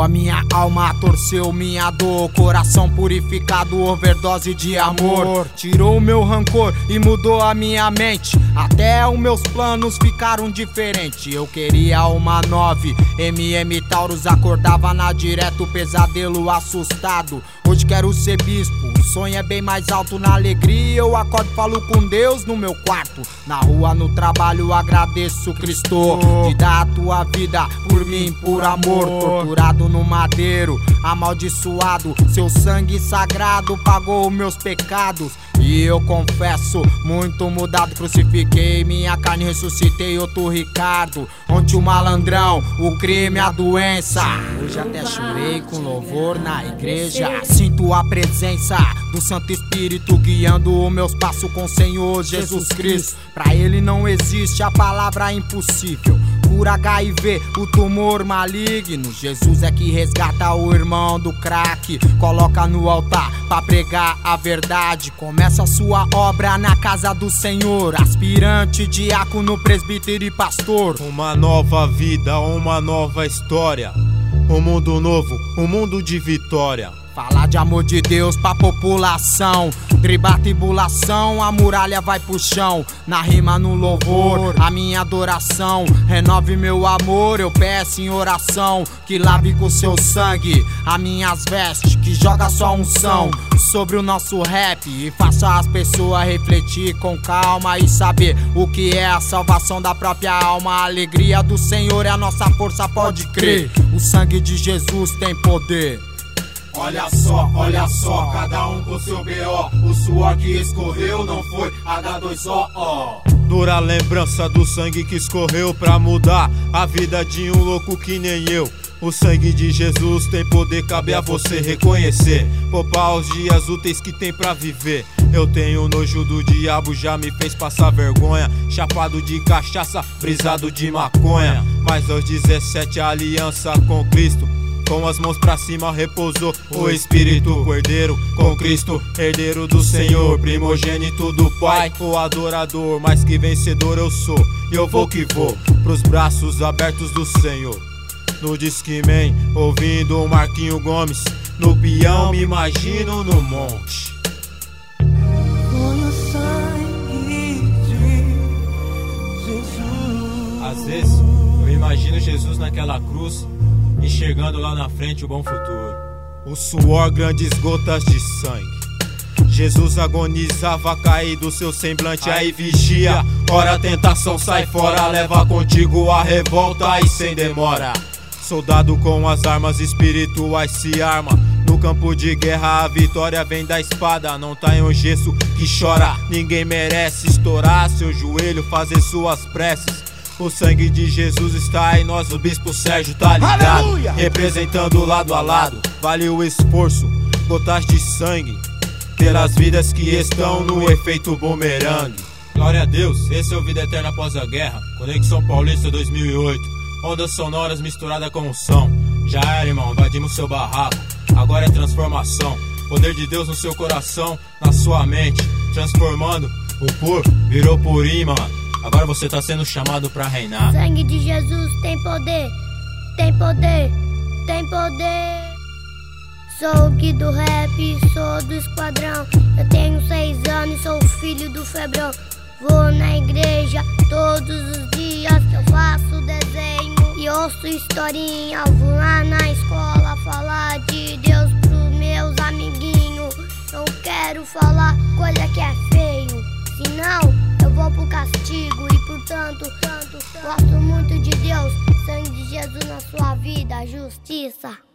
a minha alma, torceu minha dor. Coração purificado, overdose de amor. Tirou o meu rancor e mudou a minha mente. Até os meus planos ficaram diferentes. Eu queria uma 9, MM Taurus, acordava na direto, pesadelo assustado. Hoje quero ser bispo, o sonho é bem mais alto. Na alegria eu acordo e falo com Deus no meu quarto. Na rua, no trabalho, agradeço Cristo de dar a tua vida por mim, por amor. Torturado no madeiro, amaldiçoado, seu sangue sagrado pagou meus pecados. E eu confesso, muito mudado, crucifiquei minha carne, ressuscitei outro Ricardo. Ontem o malandrão, o crime, a doença. Hoje até chorei com louvor na igreja. Sinto a presença do Santo Espírito guiando os meus passos com o Senhor Jesus Cristo. Pra ele não existe a palavra impossível. Cura HIV, o tumor maligno. Jesus é que resgata o irmão do crack, coloca no altar pra pregar a verdade. Começa a sua obra na casa do Senhor, aspirante, diácono, presbítero e pastor. Uma nova vida, uma nova história, um mundo novo, um mundo de vitória. Falar de amor de Deus pra população, driblar tribulação, a muralha vai pro chão. Na rima, no louvor, a minha adoração. Renove meu amor, eu peço em oração. Que lave com seu sangue as minhas vestes, que joga só unção sobre o nosso rap e faça as pessoas refletir com calma e saber o que é a salvação da própria alma. A alegria do Senhor é a nossa força, pode crer. O sangue de Jesus tem poder. Olha só, cada um com seu B.O. O suor que escorreu não foi H2O. Dura lembrança do sangue que escorreu pra mudar a vida de um louco que nem eu. O sangue de Jesus tem poder, cabe a você reconhecer. Poupar os dias úteis que tem pra viver. Eu tenho nojo do diabo, já me fez passar vergonha. Chapado de cachaça, brisado de maconha. Mas aos 17 a aliança com Cristo, com as mãos pra cima repousou o Espírito. Cordeiro com Cristo, herdeiro do Senhor, primogênito do Pai, o adorador, mais que vencedor eu sou. E eu vou que vou, pros braços abertos do Senhor. No Discman, ouvindo o Marquinho Gomes. No peão, me imagino no monte. Às vezes, eu imagino Jesus naquela cruz, enxergando lá na frente o bom futuro. O suor, grandes gotas de sangue. Jesus agonizava, caído seu semblante, aí vigia. Ora a tentação sai fora, leva contigo a revolta e sem demora. Soldado com as armas espirituais se arma. No campo de guerra a vitória vem da espada. Não tá em um gesso que chora, ninguém merece estourar seu joelho, fazer suas preces. O sangue de Jesus está em nós, o Bispo Sérgio tá ligado. Aleluia! Representando lado a lado, vale o esforço, gotas de sangue, pelas vidas que estão no efeito bumerangue. Glória a Deus, esse é o Vida Eterna após a guerra. Conexão Paulista 2008. Ondas sonoras misturadas com o som. Já era, irmão, invadimos seu barraco. Agora é transformação. Poder de Deus no seu coração, na sua mente, transformando o pur, virou purim, mano. Agora você tá sendo chamado pra reinar. O sangue de Jesus tem poder, tem poder, tem poder. Sou o Gui do rap, sou do esquadrão. Eu tenho 6 anos e sou filho do Febrão. Vou na igreja todos os dias, que eu faço desenho e ouço historinha. Vou lá na escola falar de Deus pros meus amiguinhos. Não quero falar coisa que é feio, senão eu vou pro castigo. E portanto, gosto muito de Deus. Sangue de Jesus na sua vida, justiça.